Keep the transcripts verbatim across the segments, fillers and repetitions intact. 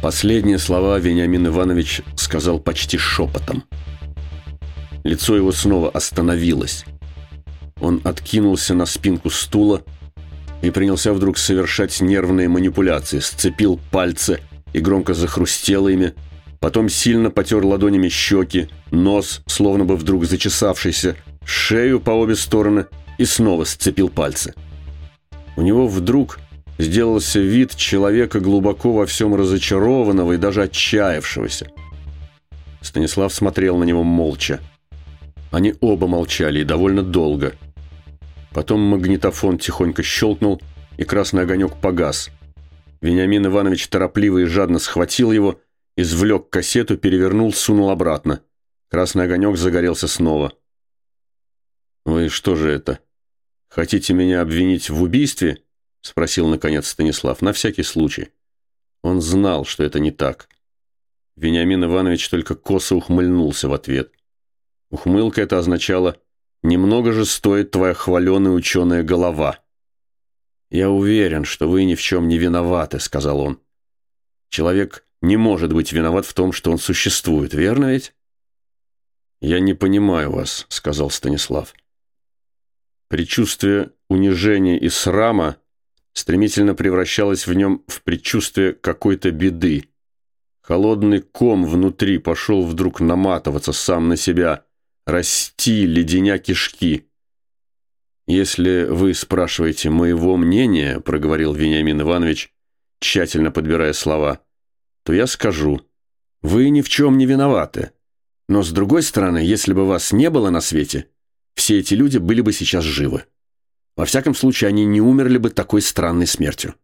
Последние слова Вениамин Иванович сказал почти шепотом. Лицо его снова остановилось. Он откинулся на спинку стула и принялся вдруг совершать нервные манипуляции, сцепил пальцы и громко захрустел ими, потом сильно потер ладонями щеки, нос, словно бы вдруг зачесавшийся, шею по обе стороны и снова сцепил пальцы. У него вдруг сделался вид человека глубоко во всем разочарованного и даже отчаявшегося. Станислав смотрел на него молча. Они оба молчали и довольно долго. Потом магнитофон тихонько щелкнул, и красный огонек погас. Вениамин Иванович торопливо и жадно схватил его, извлек кассету, перевернул, сунул обратно. Красный огонек загорелся снова. «Вы что же это? Хотите меня обвинить в убийстве?» — спросил, наконец, Станислав, на всякий случай. Он знал, что это не так. Вениамин Иванович только косо ухмыльнулся в ответ. Ухмылка эта означала: «Немного же стоит твоя хваленая ученая голова». «Я уверен, что вы ни в чем не виноваты», — сказал он. «Человек не может быть виноват в том, что он существует, верно ведь?» «Я не понимаю вас», — сказал Станислав. Предчувствие унижения и срама стремительно превращалось в нем в предчувствие какой-то беды. Холодный ком внутри пошел вдруг наматываться сам на себя, расти, леденя кишки. «Если вы спрашиваете моего мнения, — проговорил Вениамин Иванович, тщательно подбирая слова, — то я скажу: вы ни в чем не виноваты. Но, с другой стороны, если бы вас не было на свете, все эти люди были бы сейчас живы. Во всяком случае, они не умерли бы такой странной смертью».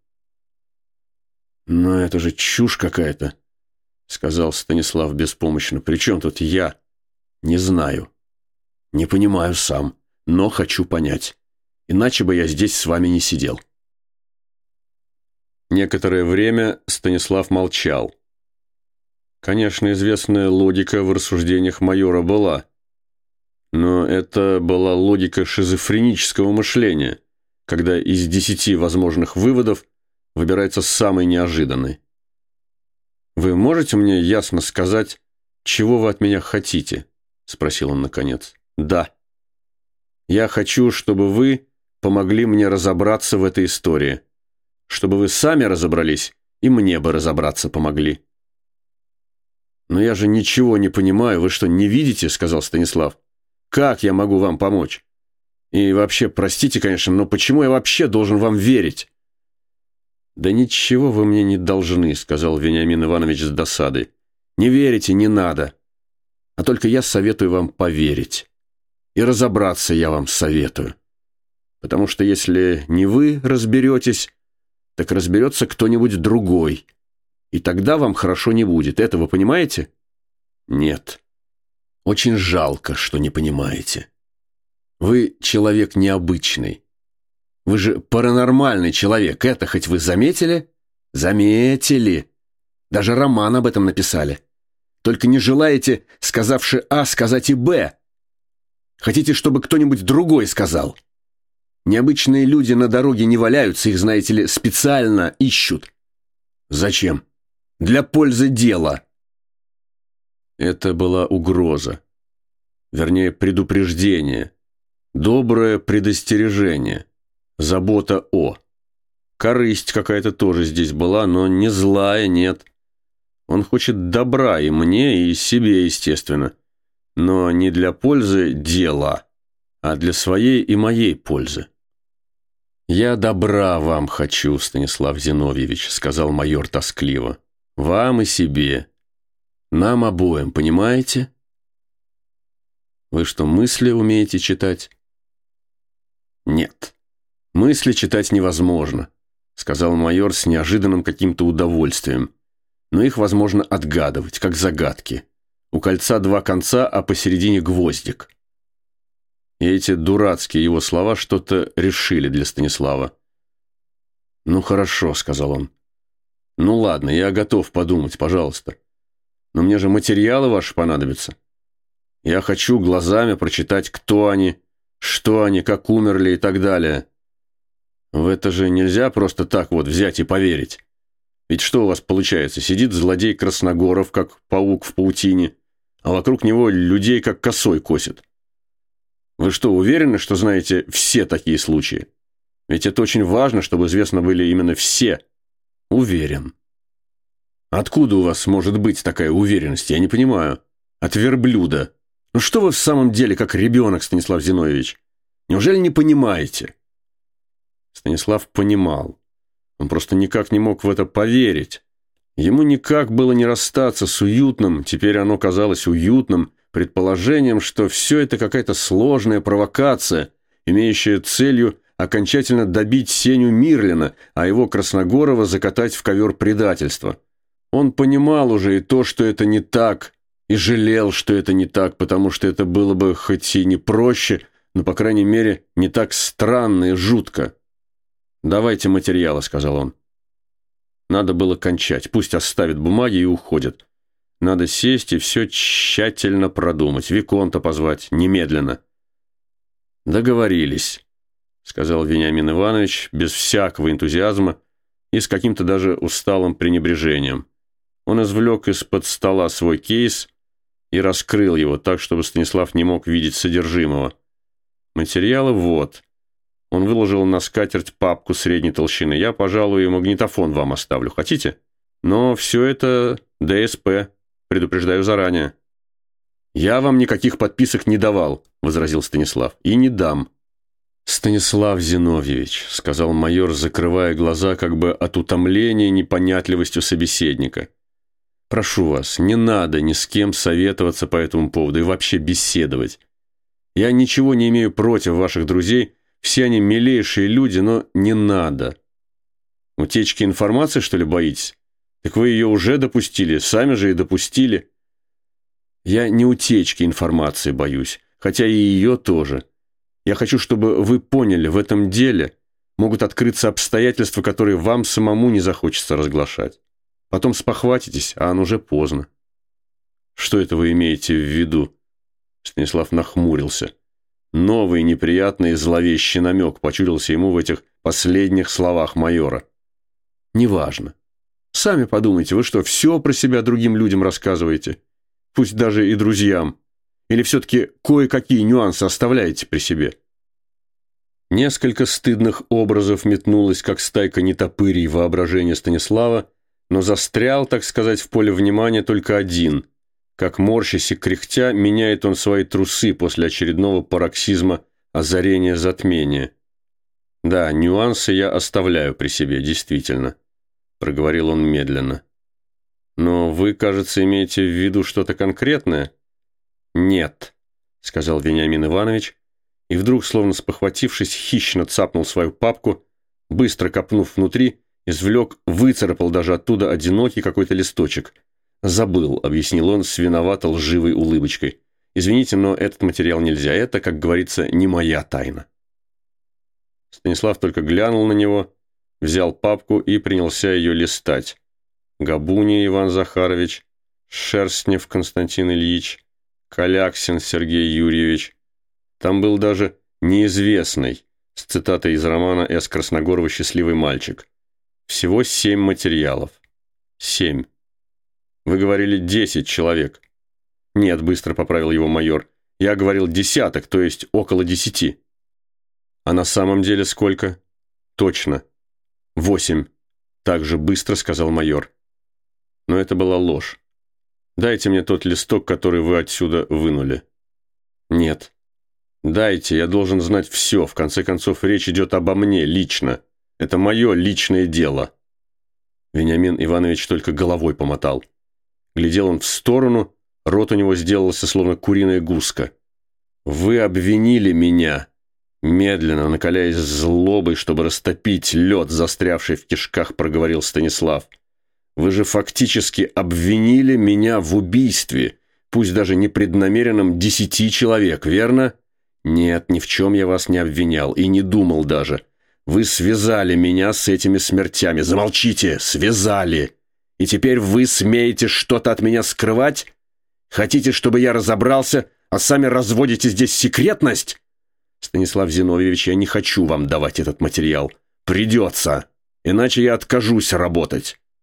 «Но это же чушь какая-то», — сказал Станислав беспомощно. «При чем тут я? Не знаю. Не понимаю сам, но хочу понять. Иначе бы я здесь с вами не сидел». Некоторое время Станислав молчал. Конечно, известная логика в рассуждениях майора была. Но это была логика шизофренического мышления, когда из десяти возможных выводов выбирается самый неожиданный. «Вы можете мне ясно сказать, чего вы от меня хотите?» — спросил он наконец. «Да. Я хочу, чтобы вы помогли мне разобраться в этой истории. Чтобы вы сами разобрались и мне бы разобраться помогли». «Но я же ничего не понимаю. Вы что, не видите?» — сказал Станислав. «Как я могу вам помочь? И вообще, простите, конечно, но почему я вообще должен вам верить?» «Да ничего вы мне не должны», — сказал Вениамин Иванович с досадой. «Не верите, не надо. А только я советую вам поверить. И разобраться я вам советую. Потому что если не вы разберетесь, так разберется кто-нибудь другой. И тогда вам хорошо не будет. Это вы понимаете?» «Нет. Очень жалко, что не понимаете. Вы человек необычный. Вы же паранормальный человек. Это хоть вы заметили? Заметили. Даже роман об этом написали. Только не желаете, сказавши А, сказать и Б. Хотите, чтобы кто-нибудь другой сказал. Необычные люди на дороге не валяются, их, знаете ли, специально ищут. Зачем? Для пользы дела». Это была угроза. Вернее, предупреждение. Доброе предостережение. Забота о. Корысть какая-то тоже здесь была, но не злая, нет. Он хочет добра и мне, и себе, естественно. Но не для пользы дела, а для своей и моей пользы. «Я добра вам хочу, Станислав Зиновьевич», — сказал майор тоскливо. «Вам и себе. Нам обоим, понимаете? Вы что, мысли умеете читать?» «Нет, мысли читать невозможно», — сказал майор с неожиданным каким-то удовольствием. «Но их возможно отгадывать, как загадки. У кольца два конца, а посередине гвоздик». И эти дурацкие его слова что-то решили для Станислава. «Ну хорошо», — сказал он. «Ну ладно, я готов подумать, пожалуйста. Но мне же материалы ваши понадобятся. Я хочу глазами прочитать, кто они, что они, как умерли и так далее. В это же нельзя просто так вот взять и поверить. Ведь что у вас получается? Сидит злодей Красногоров, как паук в паутине, а вокруг него людей как косой косит. Вы что, уверены, что знаете все такие случаи? Ведь это очень важно, чтобы известно были именно все. Уверен. Откуда у вас может быть такая уверенность? Я не понимаю. От верблюда. Ну что вы в самом деле как ребенок, Станислав Зиновьевич? Неужели не понимаете? Станислав понимал. Он просто никак не мог в это поверить. Ему никак было не расстаться с уютным, теперь оно казалось уютным, предположением, что все это какая-то сложная провокация, имеющая целью окончательно добить Сеню Мирлина, а его Красногорова закатать в ковер предательства. Он понимал уже и то, что это не так, и жалел, что это не так, потому что это было бы хоть и не проще, но, по крайней мере, не так странно и жутко. «Давайте материалы», — сказал он. Надо было кончать, пусть оставит бумаги и уходит. Надо сесть и все тщательно продумать, Виконта позвать, немедленно. «Договорились», — сказал Вениамин Иванович без всякого энтузиазма и с каким-то даже усталым пренебрежением. Он извлек из-под стола свой кейс и раскрыл его так, чтобы Станислав не мог видеть содержимого. Материалы вот. Он выложил на скатерть папку средней толщины. Я, пожалуй, магнитофон вам оставлю. Хотите? Но все это ДСП. Предупреждаю заранее. «Я вам никаких подписок не давал», — возразил Станислав. «И не дам». «Станислав Зиновьевич», — сказал майор, закрывая глаза как бы от утомления непонятливостью собеседника. «Прошу вас, не надо ни с кем советоваться по этому поводу и вообще беседовать. Я ничего не имею против ваших друзей, все они милейшие люди, но не надо. Утечки информации, что ли, боитесь? Так вы ее уже допустили, сами же и допустили». «Я не утечки информации боюсь, хотя и ее тоже. Я хочу, чтобы вы поняли, в этом деле могут открыться обстоятельства, которые вам самому не захочется разглашать. Потом спохватитесь, а оно уже поздно». «Что это вы имеете в виду?» Станислав нахмурился. Новый неприятный зловещий намек почудился ему в этих последних словах майора. «Неважно. Сами подумайте, вы что, все про себя другим людям рассказываете? Пусть даже и друзьям. Или все-таки кое-какие нюансы оставляете при себе?» Несколько стыдных образов метнулось, как стайка нетопырей воображения Станислава, но застрял, так сказать, в поле внимания только один. Как морщась и кряхтя, меняет он свои трусы после очередного пароксизма озарения затмения. «Да, нюансы я оставляю при себе, действительно», — проговорил он медленно. «Но вы, кажется, имеете в виду что-то конкретное?» «Нет», — сказал Вениамин Иванович, и вдруг, словно спохватившись, хищно цапнул свою папку, быстро копнув внутри, извлек, выцарапал даже оттуда одинокий какой-то листочек. «Забыл», — объяснил он с виновато лживой улыбочкой. «Извините, но этот материал нельзя. Это, как говорится, не моя тайна». Станислав только глянул на него, взял папку и принялся ее листать. Габуния Иван Захарович, Шерстнев Константин Ильич, Каляксин Сергей Юрьевич. Там был даже неизвестный, с цитатой из романа С. Красногорова «Счастливый мальчик». Всего семь материалов. Семь. Вы говорили десять человек. Нет, быстро поправил его майор. Я говорил десяток, то есть около десяти. А на самом деле сколько? Точно. Восемь. Так же быстро сказал майор. Но это была ложь. Дайте мне тот листок, который вы отсюда вынули. Нет. Дайте, я должен знать все. В конце концов, речь идет обо мне лично. Это мое личное дело. Вениамин Иванович только головой помотал. Глядел он в сторону, рот у него сделался словно куриная гуска. «Вы обвинили меня», медленно, накаляясь злобой, чтобы растопить лед, застрявший в кишках, проговорил Станислав. «Вы же фактически обвинили меня в убийстве, пусть даже непреднамеренном, десяти человек, верно? Нет, ни в чем я вас не обвинял и не думал даже. Вы связали меня с этими смертями. Замолчите! Связали! И теперь вы смеете что-то от меня скрывать? Хотите, чтобы я разобрался, а сами разводите здесь секретность? Станислав Зиновьевич, я не хочу вам давать этот материал. Придется, иначе я откажусь работать.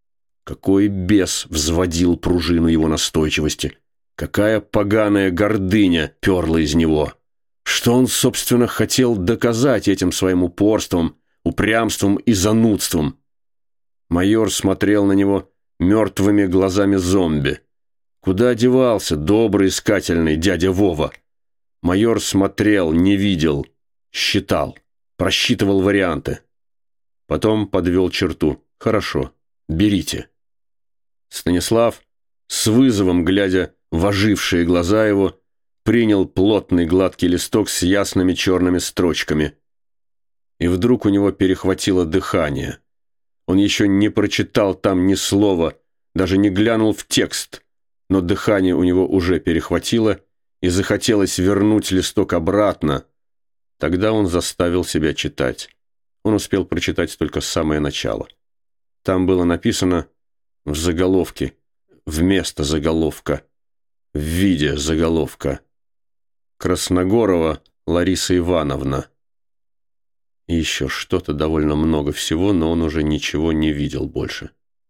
Какой бес взводил пружину его настойчивости? Какая поганая гордыня перла из него? Что он, собственно, хотел доказать этим своим упорством, упрямством и занудством? Майор смотрел на него мертвыми глазами зомби. Куда девался добрый искательный дядя Вова? Майор смотрел, не видел, считал, просчитывал варианты. Потом подвел черту. «Хорошо, берите». Станислав, с вызовом глядя в ожившие глаза его, принял плотный гладкий листок с ясными черными строчками. И вдруг у него перехватило дыхание. Он еще не прочитал там ни слова, даже не глянул в текст, но дыхание у него уже перехватило, и захотелось вернуть листок обратно. Тогда он заставил себя читать. Он успел прочитать только самое начало. Там было написано в заголовке, вместо заголовка, в виде заголовка: Красногорова Лариса Ивановна. И еще что-то, довольно много всего, но он уже ничего не видел больше.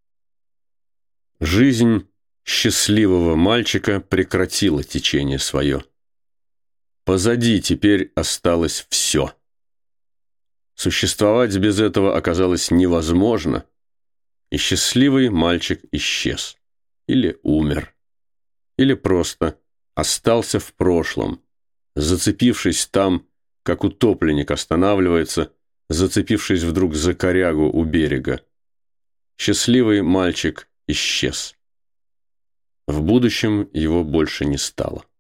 Жизнь счастливого мальчика прекратила течение свое. Позади теперь осталось все. Существовать без этого оказалось невозможно, и счастливый мальчик исчез. Или умер. Или просто остался в прошлом, зацепившись там, как утопленник останавливается, зацепившись вдруг за корягу у берега. Счастливый мальчик исчез. В будущем его больше не стало.